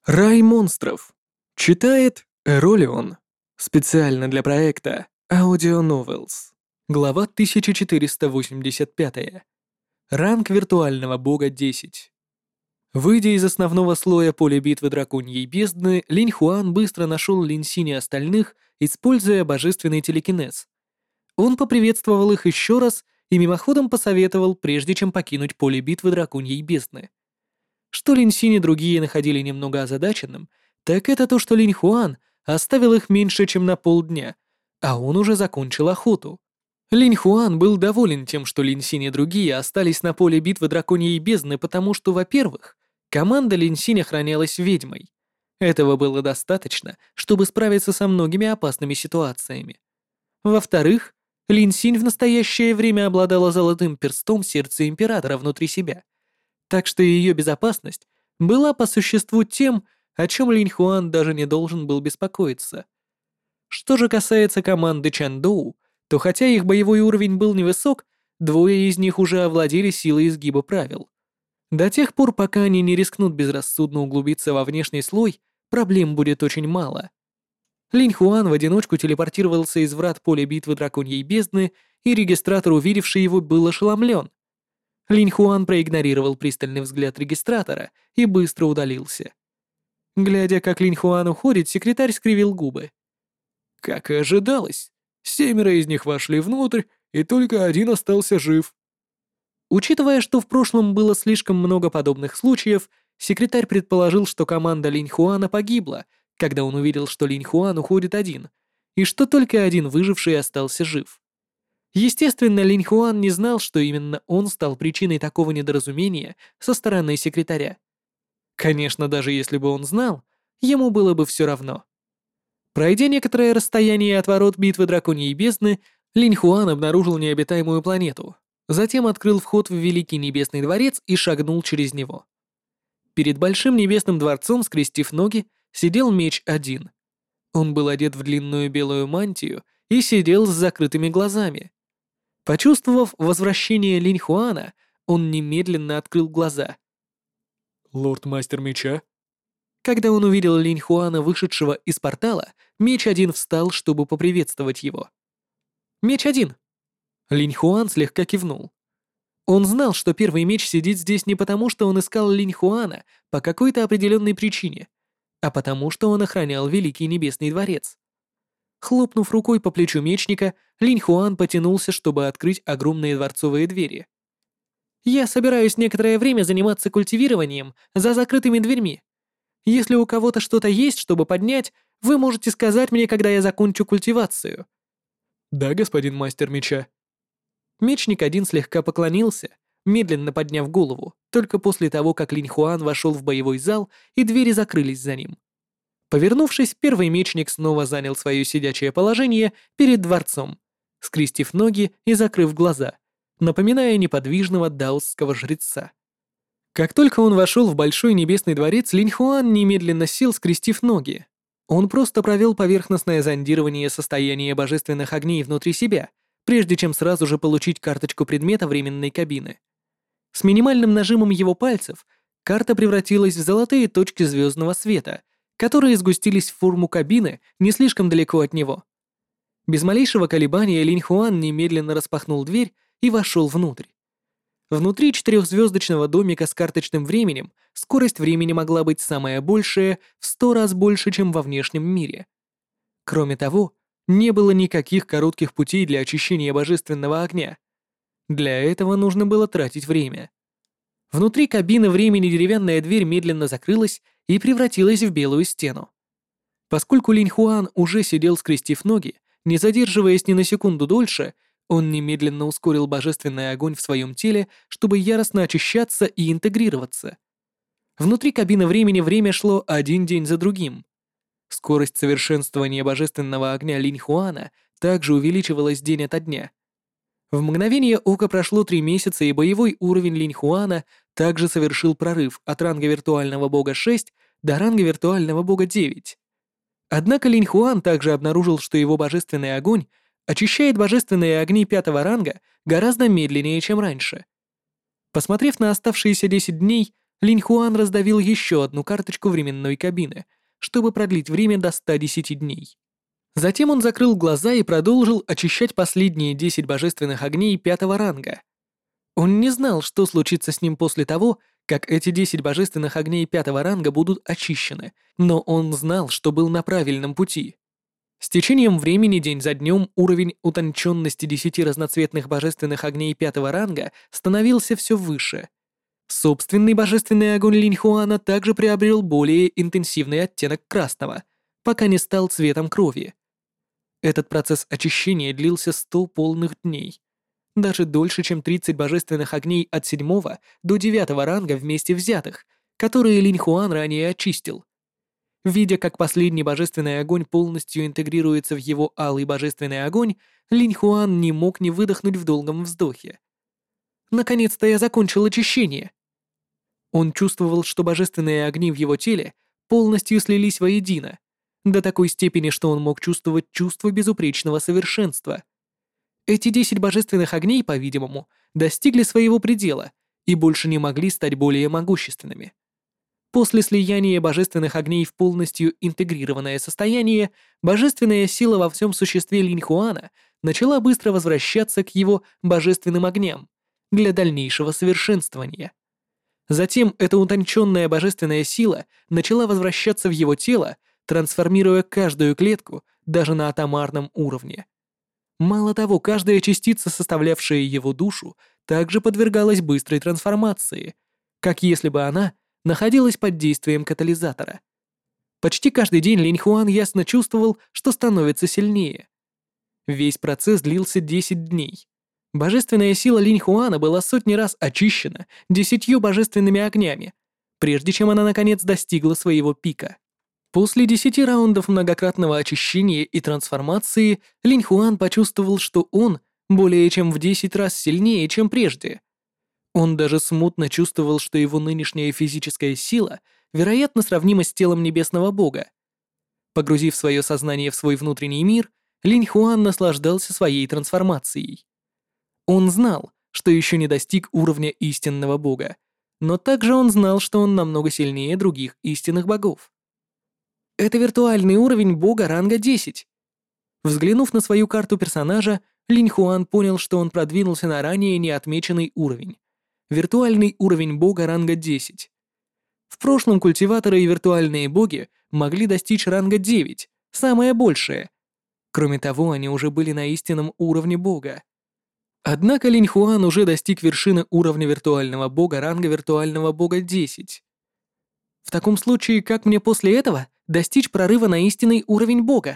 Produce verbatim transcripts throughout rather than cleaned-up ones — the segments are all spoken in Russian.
Рай монстров. Читает Эролион. Специально для проекта Audio Novels. Глава тысяча четыреста восемьдесят пять. Ранг виртуального бога десять. Выйдя из основного слоя поля битвы драконьей бездны, Линь Хуан быстро нашел Лин Синь и остальных, используя божественный телекинез. Он поприветствовал их еще раз и мимоходом посоветовал, прежде чем покинуть поле битвы драконьей бездны. Что Лин Синь и другие находили немного озадаченным, так это то, что Линь Хуан оставил их меньше, чем на полдня, а он уже закончил охоту. Линь Хуан был доволен тем, что Лин Синь и другие остались на поле битвы драконьей бездны, потому что, во-первых, команда Лин Синь охранялась ведьмой. Этого было достаточно, чтобы справиться со многими опасными ситуациями. Во-вторых, Лин Синь в настоящее время обладала золотым перстом сердца императора внутри себя, так что ее безопасность была по существу тем, о чем Линь Хуан даже не должен был беспокоиться. Что же касается команды Чандоу, то хотя их боевой уровень был невысок, двое из них уже овладели силой изгиба правил. До тех пор, пока они не рискнут безрассудно углубиться во внешний слой, проблем будет очень мало. Линь Хуан в одиночку телепортировался из врат поля битвы драконьей бездны, и регистратор, увидевший его, был ошеломлен. Линь Хуан проигнорировал пристальный взгляд регистратора и быстро удалился. Глядя, как Линь Хуан уходит, секретарь скривил губы. Как и ожидалось, семеро из них вошли внутрь, и только один остался жив. Учитывая, что в прошлом было слишком много подобных случаев, секретарь предположил, что команда Линь Хуана погибла, когда он увидел, что Линь Хуан уходит один, и что только один выживший остался жив. Естественно, Линь Хуан не знал, что именно он стал причиной такого недоразумения со стороны секретаря. Конечно, даже если бы он знал, ему было бы все равно. Пройдя некоторое расстояние от ворот битвы драконьей бездны, Линь Хуан обнаружил необитаемую планету, затем открыл вход в Великий Небесный дворец и шагнул через него. Перед Большим Небесным дворцом, скрестив ноги, сидел меч один. Он был одет в длинную белую мантию и сидел с закрытыми глазами. Почувствовав возвращение Линь Хуана, он немедленно открыл глаза. «Лорд-мастер меча?» Когда он увидел Линь Хуана, вышедшего из портала, меч один встал, чтобы поприветствовать его. «Меч один!» Линь Хуан слегка кивнул. Он знал, что первый меч сидит здесь не потому, что он искал Линь Хуана по какой-то определенной причине, а потому, что он охранял Великий Небесный дворец. Хлопнув рукой по плечу мечника, Линь Хуан потянулся, чтобы открыть огромные дворцовые двери. «Я собираюсь некоторое время заниматься культивированием за закрытыми дверьми. Если у кого-то что-то есть, чтобы поднять, вы можете сказать мне, когда я закончу культивацию». «Да, господин мастер меча». Мечник один слегка поклонился, медленно подняв голову, только после того, как Линь Хуан вошел в боевой зал и двери закрылись за ним. Повернувшись, первый мечник снова занял свое сидячее положение перед дворцом, скрестив ноги и закрыв глаза, напоминая неподвижного даосского жреца. Как только он вошел в Большой Небесный дворец, Линь Хуан немедленно сел, скрестив ноги. Он просто провел поверхностное зондирование состояния божественных огней внутри себя, прежде чем сразу же получить карточку предмета временной кабины. С минимальным нажимом его пальцев карта превратилась в золотые точки звездного света, которые сгустились в форму кабины не слишком далеко от него. Без малейшего колебания Линь Хуан немедленно распахнул дверь и вошел внутрь. Внутри четырехзвездочного домика с карточным временем скорость времени могла быть самая большая в сто раз больше, чем во внешнем мире. Кроме того, не было никаких коротких путей для очищения божественного огня. Для этого нужно было тратить время. Внутри кабины времени деревянная дверь медленно закрылась и превратилась в белую стену. Поскольку Линь Хуан уже сидел, скрестив ноги, не задерживаясь ни на секунду дольше, он немедленно ускорил божественный огонь в своем теле, чтобы яростно очищаться и интегрироваться. Внутри кабины времени время шло один день за другим. Скорость совершенствования божественного огня Линь Хуана также увеличивалась день ото дня. В мгновение ока прошло три месяца, и боевой уровень Линь Хуана также совершил прорыв от ранга виртуального бога шесть до ранга виртуального бога девять. Однако Линь Хуан также обнаружил, что его божественный огонь очищает божественные огни пятого ранга гораздо медленнее, чем раньше. Посмотрев на оставшиеся десять дней, Линь Хуан раздавил еще одну карточку временной кабины, чтобы продлить время до ста десяти дней. Затем он закрыл глаза и продолжил очищать последние десять божественных огней пятого ранга. Он не знал, что случится с ним после того, как эти десять божественных огней пятого ранга будут очищены, но он знал, что был на правильном пути. С течением времени день за днем уровень утонченности десяти разноцветных божественных огней пятого ранга становился все выше. Собственный божественный огонь Линь Хуана также приобрел более интенсивный оттенок красного, пока не стал цветом крови. Этот процесс очищения длился сто полных дней. Даже дольше, чем тридцать божественных огней от седьмого до девятого ранга вместе взятых, которые Линь Хуан ранее очистил. Видя, как последний божественный огонь полностью интегрируется в его алый божественный огонь, Линь Хуан не мог не выдохнуть в долгом вздохе. «Наконец-то я закончил очищение!» Он чувствовал, что божественные огни в его теле полностью слились воедино, до такой степени, что он мог чувствовать чувство безупречного совершенства. Эти десять божественных огней, по-видимому, достигли своего предела и больше не могли стать более могущественными. После слияния божественных огней в полностью интегрированное состояние, божественная сила во всем существе Линь Хуана начала быстро возвращаться к его божественным огням для дальнейшего совершенствования. Затем эта утонченная божественная сила начала возвращаться в его тело, трансформируя каждую клетку даже на атомарном уровне. Мало того, каждая частица, составлявшая его душу, также подвергалась быстрой трансформации, как если бы она находилась под действием катализатора. Почти каждый день Линь Хуан ясно чувствовал, что становится сильнее. Весь процесс длился десять дней. Божественная сила Линь Хуана была сотни раз очищена десятью божественными огнями, прежде чем она наконец достигла своего пика. После десяти раундов многократного очищения и трансформации Линь Хуан почувствовал, что он более чем в десять раз сильнее, чем прежде. Он даже смутно чувствовал, что его нынешняя физическая сила, вероятно, сравнима с телом небесного бога. Погрузив свое сознание в свой внутренний мир, Линь Хуан наслаждался своей трансформацией. Он знал, что еще не достиг уровня истинного бога, но также он знал, что он намного сильнее других истинных богов. Это виртуальный уровень бога ранга десять. Взглянув на свою карту персонажа, Линь Хуан понял, что он продвинулся на ранее неотмеченный уровень. Виртуальный уровень бога ранга десять. В прошлом культиваторы и виртуальные боги могли достичь ранга девять, самое большее. Кроме того, они уже были на истинном уровне бога. Однако Линь Хуан уже достиг вершины уровня виртуального бога ранга виртуального бога десять. В таком случае, как мне после этого достичь прорыва на истинный уровень бога?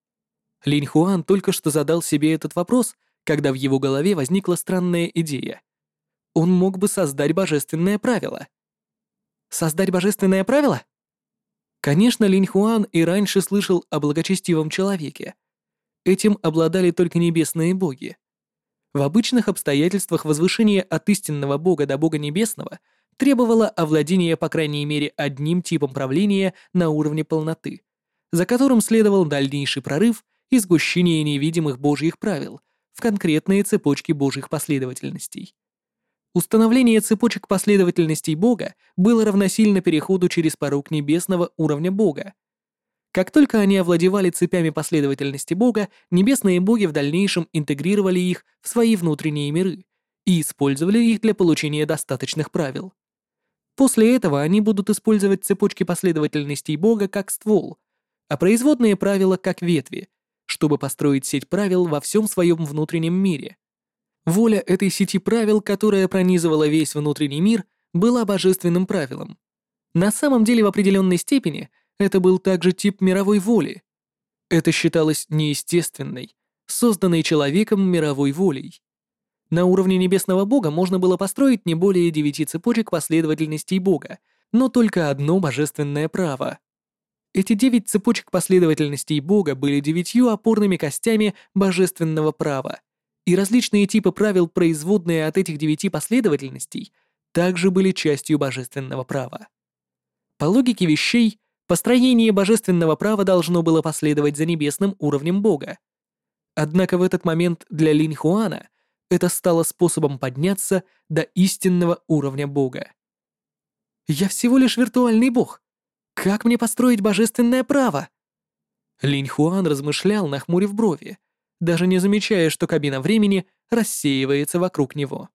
Линь Хуан только что задал себе этот вопрос, когда в его голове возникла странная идея. Он мог бы создать божественное правило. Создать божественное правило? Конечно, Линь Хуан и раньше слышал о благочестивом человеке. Этим обладали только небесные боги. В обычных обстоятельствах возвышение от истинного бога до бога небесного требовало овладения по крайней мере одним типом правления на уровне полноты, за которым следовал дальнейший прорыв и сгущение невидимых божьих правил в конкретные цепочки божьих последовательностей. Установление цепочек последовательностей бога было равносильно переходу через порог небесного уровня бога. Как только они овладевали цепями последовательности бога, небесные боги в дальнейшем интегрировали их в свои внутренние миры и использовали их для получения достаточных правил. После этого они будут использовать цепочки последовательностей бога как ствол, а производные правила как ветви, чтобы построить сеть правил во всем своем внутреннем мире. Воля этой сети правил, которая пронизывала весь внутренний мир, была божественным правилом. На самом деле, в определенной степени, это был также тип мировой воли. Это считалось неестественной, созданной человеком мировой волей. На уровне небесного бога можно было построить не более девяти цепочек последовательностей бога, но только одно божественное право. Эти девять цепочек последовательностей бога были девятью опорными костями божественного права, и различные типы правил, производные от этих девяти последовательностей, также были частью божественного права. По логике вещей, построение божественного права должно было последовать за небесным уровнем бога. Однако в этот момент для Линь Хуана это стало способом подняться до истинного уровня бога. Я всего лишь виртуальный бог. Как мне построить божественное право?» Линь Хуан размышлял, нахмурив брови, даже не замечая, что кабина времени рассеивается вокруг него.